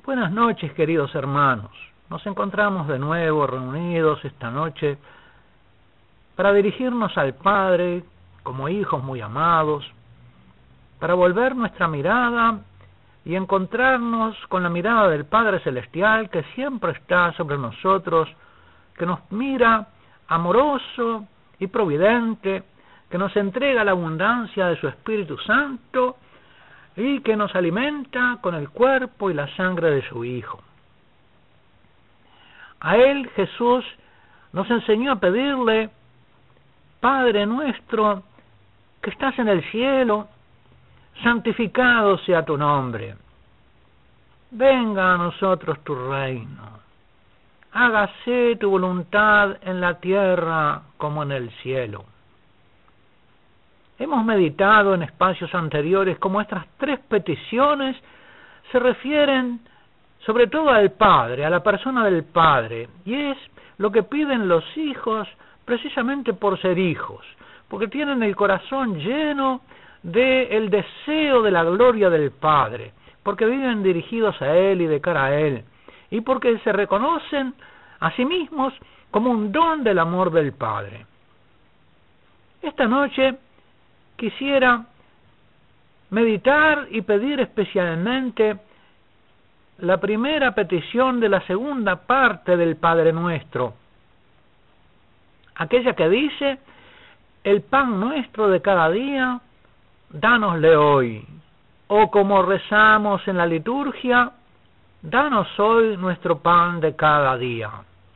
Buenas noches, queridos hermanos. Nos encontramos de nuevo reunidos esta noche para dirigirnos al Padre como hijos muy amados, para volver nuestra mirada y encontrarnos con la mirada del Padre Celestial que siempre está sobre nosotros, que nos mira amoroso y providente, que nos entrega la abundancia de su Espíritu Santo y que nos alimenta con el cuerpo y la sangre de su Hijo. A Él Jesús nos enseñó a pedirle: Padre nuestro que estás en el cielo, santificado sea tu nombre. Venga a nosotros tu reino. Hágase tu voluntad en la tierra como en el cielo. Hemos meditado en espacios anteriores cómo estas tres peticiones se refieren sobre todo al Padre, a la persona del Padre, y es lo que piden los hijos precisamente por ser hijos, porque tienen el corazón lleno del deseo de la gloria del Padre, porque viven dirigidos a Él y de cara a Él, y porque se reconocen a sí mismos como un don del amor del Padre. Esta noche quisiera meditar y pedir especialmente la primera petición de la segunda parte del Padre Nuestro, aquella que dice: el pan nuestro de cada día, dánosle hoy. O como rezamos en la liturgia: danos hoy nuestro pan de cada día.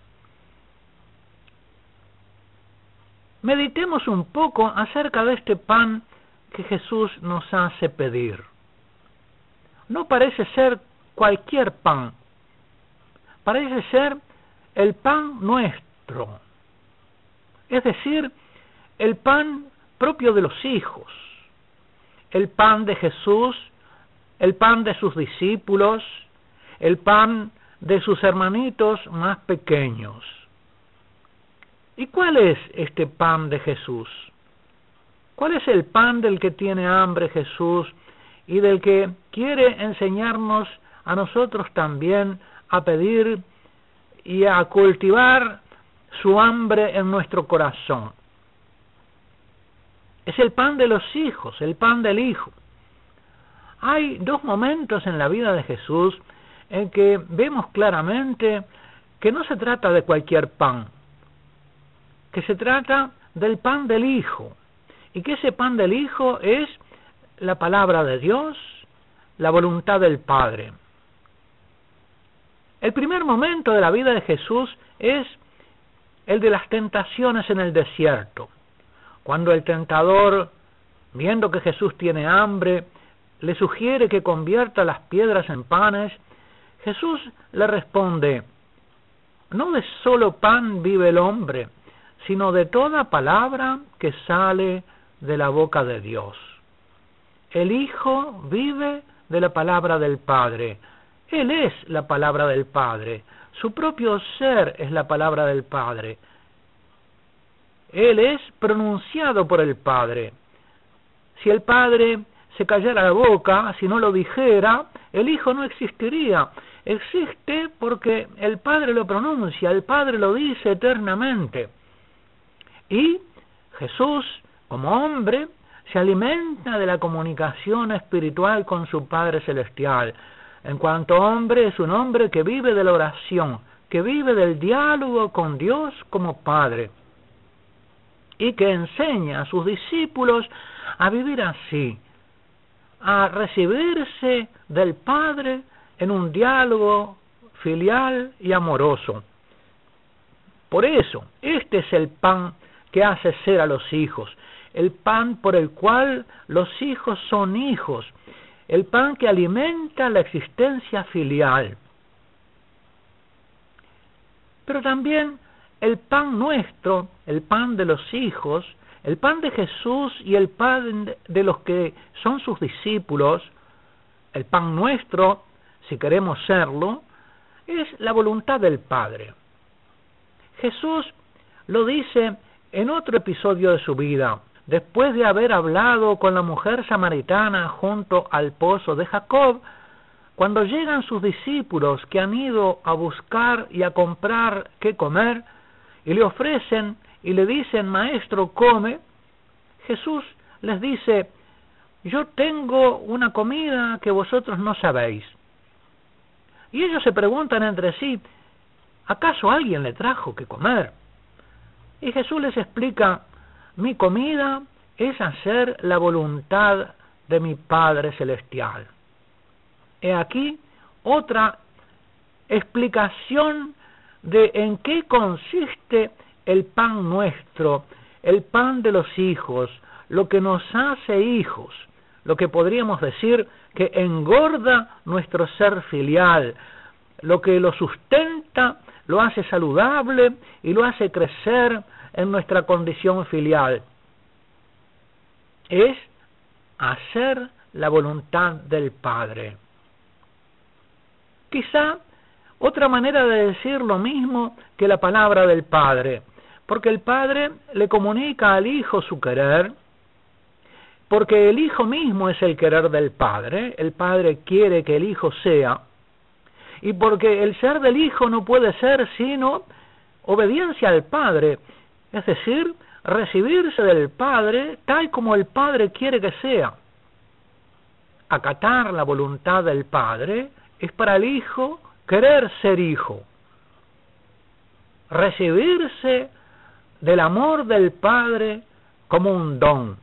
Meditemos un poco acerca de este pan que Jesús nos hace pedir. No parece ser cualquier pan, parece ser el pan nuestro, es decir, el pan propio de los hijos, el pan de Jesús, el pan de sus discípulos, el pan de sus hermanitos más pequeños. ¿Y cuál es este pan de Jesús? ¿Cuál es el pan del que tiene hambre Jesús y del que quiere enseñarnos a nosotros también a pedir y a cultivar su hambre en nuestro corazón? Es el pan de los hijos, el pan del Hijo. Hay dos momentos en la vida de Jesús en que vemos claramente que no se trata de cualquier pan, que se trata del pan del Hijo, y que ese pan del Hijo es la palabra de Dios, la voluntad del Padre. El primer momento de la vida de Jesús es el de las tentaciones en el desierto, cuando el tentador, viendo que Jesús tiene hambre, le sugiere que convierta las piedras en panes. Jesús le responde: no de solo pan vive el hombre, sino de toda palabra que sale de la boca de Dios. El Hijo vive de la palabra del Padre. Él es la palabra del Padre. Su propio ser es la palabra del Padre. Él es pronunciado por el Padre. Si el Padre se callara la boca, si no lo dijera, el Hijo no existiría. Existe porque el Padre lo pronuncia, el Padre lo dice eternamente. Y Jesús, como hombre, se alimenta de la comunicación espiritual con su Padre Celestial. En cuanto hombre, es un hombre que vive de la oración, que vive del diálogo con Dios como Padre, y que enseña a sus discípulos a vivir así, a recibirse del Padre en un diálogo filial y amoroso. Por eso, este es el pan que hace ser a los hijos, el pan por el cual los hijos son hijos, el pan que alimenta la existencia filial. Pero también el pan nuestro, el pan de los hijos, el pan de Jesús y el pan de los que son sus discípulos, el pan nuestro, si queremos serlo, es la voluntad del Padre. Jesús lo dice en otro episodio de su vida, después de haber hablado con la mujer samaritana junto al pozo de Jacob, cuando llegan sus discípulos que han ido a buscar y a comprar qué comer, y le ofrecen y le dicen, Maestro, come, Jesús les dice, yo tengo una comida que vosotros no sabéis. Y ellos se preguntan entre sí, ¿acaso alguien le trajo que comer? Y Jesús les explica, mi comida es hacer la voluntad de mi Padre Celestial. He aquí otra explicación de en qué consiste el pan nuestro, el pan de los hijos, lo que nos hace hijos, lo que podríamos decir que engorda nuestro ser filial, lo que lo sustenta, lo hace saludable y lo hace crecer en nuestra condición filial. Es hacer la voluntad del Padre. Quizá otra manera de decir lo mismo que la palabra del Padre, porque el Padre le comunica al Hijo su querer, porque el Hijo mismo es el querer del Padre, el Padre quiere que el Hijo sea, y porque el ser del Hijo no puede ser sino obediencia al Padre, es decir, recibirse del Padre tal como el Padre quiere que sea. Acatar la voluntad del Padre es para el Hijo querer ser hijo, recibirse del amor del Padre como un don.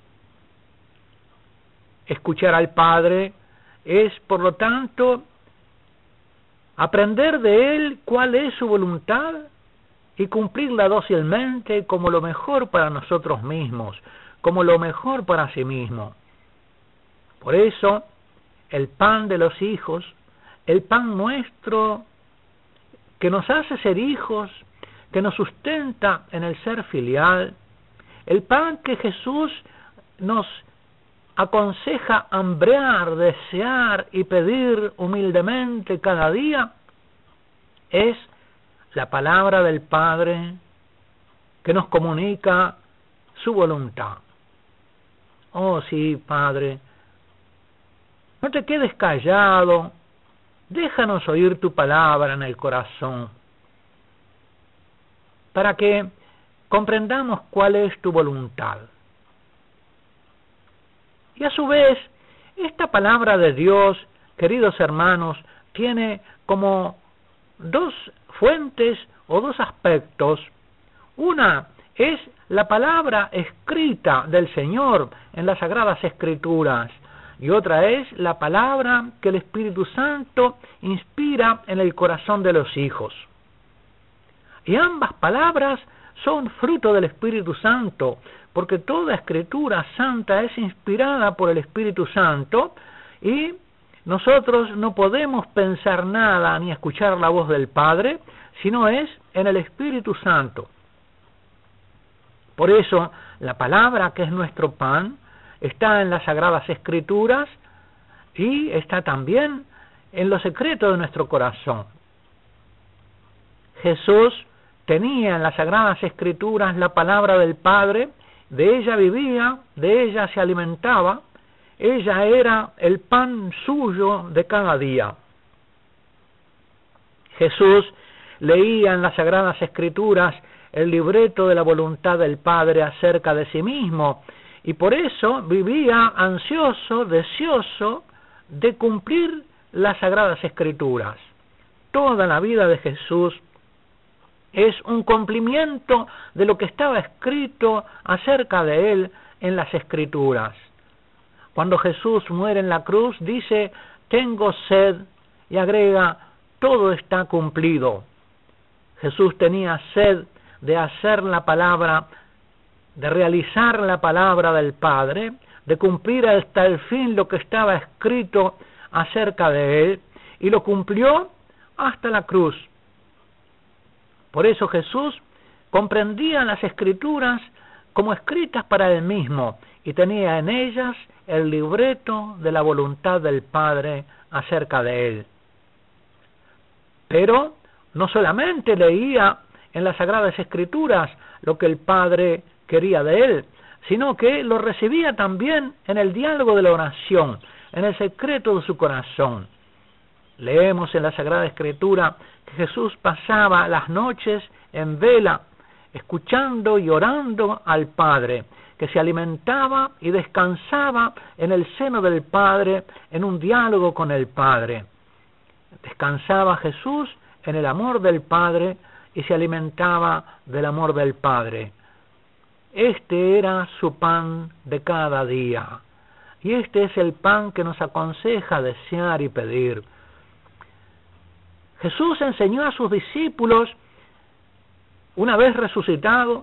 Escuchar al Padre es, por lo tanto, aprender de Él cuál es su voluntad y cumplirla dócilmente como lo mejor para nosotros mismos, como lo mejor para sí mismo. Por eso, el pan de los hijos, el pan nuestro que nos hace ser hijos, que nos sustenta en el ser filial, el pan que Jesús nos aconseja hambrear, desear y pedir humildemente cada día, es la palabra del Padre que nos comunica su voluntad. Oh sí, Padre, no te quedes callado, déjanos oír tu palabra en el corazón, para que comprendamos cuál es tu voluntad. Y a su vez, esta palabra de Dios, queridos hermanos, tiene como dos fuentes o dos aspectos. Una es la palabra escrita del Señor en las Sagradas Escrituras, y otra es la palabra que el Espíritu Santo inspira en el corazón de los hijos. Y ambas palabras son fruto del Espíritu Santo, porque toda escritura santa es inspirada por el Espíritu Santo, y nosotros no podemos pensar nada ni escuchar la voz del Padre, sino es en el Espíritu Santo. Por eso, la palabra que es nuestro pan está en las Sagradas Escrituras y está también en lo secreto de nuestro corazón. Jesús tenía en las Sagradas Escrituras la palabra del Padre, de ella vivía, de ella se alimentaba, ella era el pan suyo de cada día. Jesús leía en las Sagradas Escrituras el libreto de la voluntad del Padre acerca de sí mismo, y por eso vivía ansioso, deseoso de cumplir las Sagradas Escrituras. Toda la vida de Jesús es un cumplimiento de lo que estaba escrito acerca de él en las Escrituras. Cuando Jesús muere en la cruz, dice, tengo sed, y agrega, todo está cumplido. Jesús tenía sed de hacer la palabra, de realizar la palabra del Padre, de cumplir hasta el fin lo que estaba escrito acerca de él, y lo cumplió hasta la cruz. Por eso Jesús comprendía las Escrituras como escritas para él mismo, y tenía en ellas el libreto de la voluntad del Padre acerca de él. Pero no solamente leía en las Sagradas Escrituras lo que el Padre quería de él, sino que lo recibía también en el diálogo de la oración, en el secreto de su corazón. Leemos en la Sagrada Escritura que Jesús pasaba las noches en vela, escuchando y orando al Padre, que se alimentaba y descansaba en el seno del Padre, en un diálogo con el Padre. Descansaba Jesús en el amor del Padre y se alimentaba del amor del Padre. Este era su pan de cada día. Y este es el pan que nos aconseja desear y pedir. Jesús enseñó a sus discípulos, una vez resucitado,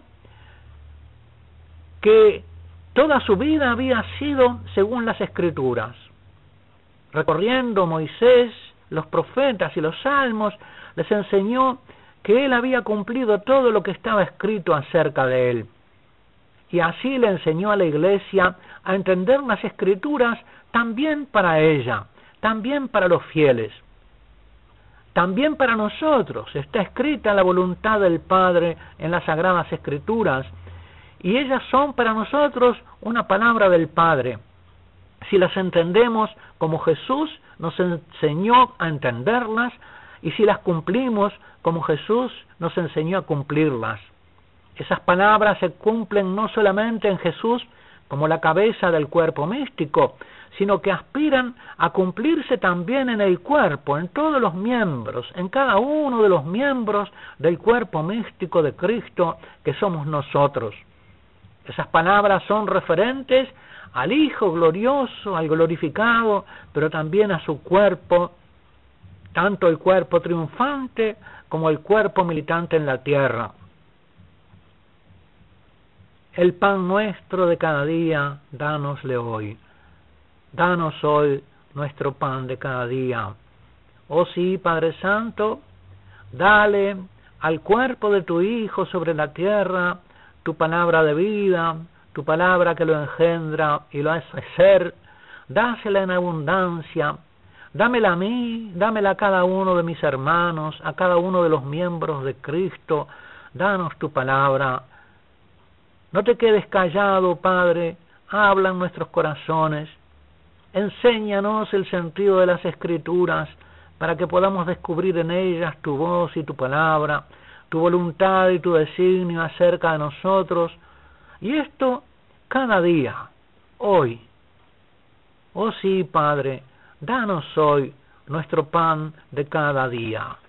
que toda su vida había sido según las Escrituras. Recorriendo Moisés, los profetas y los salmos, les enseñó que él había cumplido todo lo que estaba escrito acerca de él. Y así le enseñó a la iglesia a entender las Escrituras también para ella, también para los fieles. También para nosotros está escrita la voluntad del Padre en las Sagradas Escrituras, y ellas son para nosotros una palabra del Padre. Si las entendemos como Jesús nos enseñó a entenderlas, y si las cumplimos como Jesús nos enseñó a cumplirlas. Esas palabras se cumplen no solamente en Jesús como la cabeza del cuerpo místico, sino que aspiran a cumplirse también en el cuerpo, en todos los miembros, en cada uno de los miembros del cuerpo místico de Cristo que somos nosotros. Esas palabras son referentes al Hijo glorioso, al glorificado, pero también a su cuerpo, tanto el cuerpo triunfante como el cuerpo militante en la tierra. El pan nuestro de cada día, dánosle hoy. Danos hoy nuestro pan de cada día. Oh sí, Padre Santo, dale al cuerpo de tu Hijo sobre la tierra tu palabra de vida, tu palabra que lo engendra y lo hace ser. Dásela en abundancia. Dámela a mí, dámela a cada uno de mis hermanos, a cada uno de los miembros de Cristo. Danos tu palabra. No te quedes callado, Padre, habla en nuestros corazones. Enséñanos el sentido de las Escrituras para que podamos descubrir en ellas tu voz y tu palabra, tu voluntad y tu designio acerca de nosotros. Y esto cada día, hoy. Oh sí, Padre, danos hoy nuestro pan de cada día.